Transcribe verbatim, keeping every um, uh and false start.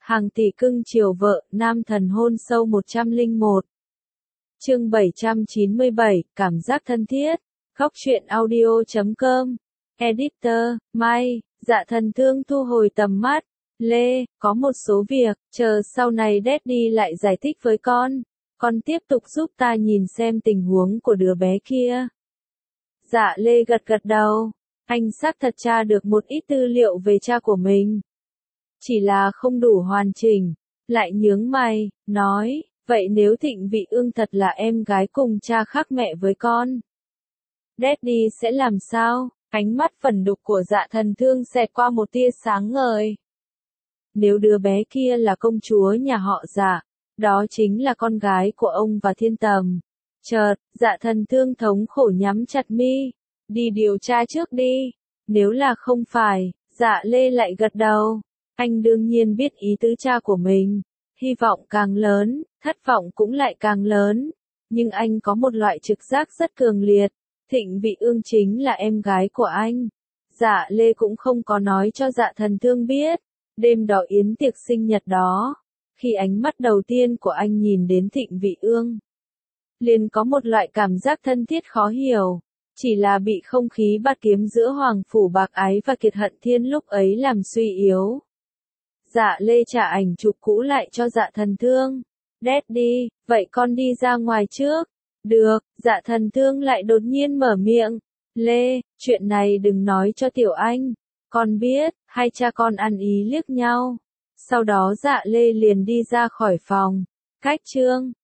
Hàng tỷ cưng chiều vợ, nam thần hôn sâu một trăm lẻ một. Chương bảy trăm chín mươi bảy, cảm giác thân thiết. Góc truyện audio chấm com. Editor, Mai, Dạ Thần Thương thu hồi tầm mắt. Lê, có một số việc, chờ sau này Daddy lại giải thích với con. Con tiếp tục giúp ta nhìn xem tình huống của đứa bé kia. Dạ Lê gật gật đầu. Anh xác thật tra được một ít tư liệu về cha của mình. Chỉ là không đủ hoàn chỉnh. Lại nhướng mày, nói, vậy nếu Thịnh Vị Ương thật là em gái cùng cha khác mẹ với con, Daddy sẽ làm sao? Ánh mắt phẫn nộ của Dạ Thần Thương xẹt qua một tia sáng ngời. Nếu đứa bé kia là công chúa nhà họ Dạ, đó chính là con gái của ông và Thiên Tầm. Chợt, Dạ Thần Thương thống khổ nhắm chặt mi. Đi điều tra trước đi. Nếu là không phải, Dạ Lê lại gật đầu. Anh đương nhiên biết ý tứ cha của mình. Hy vọng càng lớn, thất vọng cũng lại càng lớn. Nhưng anh có một loại trực giác rất cường liệt. Thịnh Vị Ương chính là em gái của anh. Dạ Lê cũng không có nói cho Dạ Thần Thương biết. Đêm đó yến tiệc sinh nhật đó, khi ánh mắt đầu tiên của anh nhìn đến Thịnh Vị Ương, liền có một loại cảm giác thân thiết khó hiểu. Chỉ là bị không khí bạt kiếm giữa Hoàng Phủ Bạc Ái và Kiệt Hận Thiên lúc ấy làm suy yếu. Dạ Lê trả ảnh chụp cũ lại cho Dạ Thần Thương. Daddy, vậy con đi ra ngoài trước. Được, Dạ Thần Thương lại đột nhiên mở miệng. Lê, chuyện này đừng nói cho Tiểu Anh. Con biết, hai cha con ăn ý liếc nhau. Sau đó Dạ Lê liền đi ra khỏi phòng. Cách chương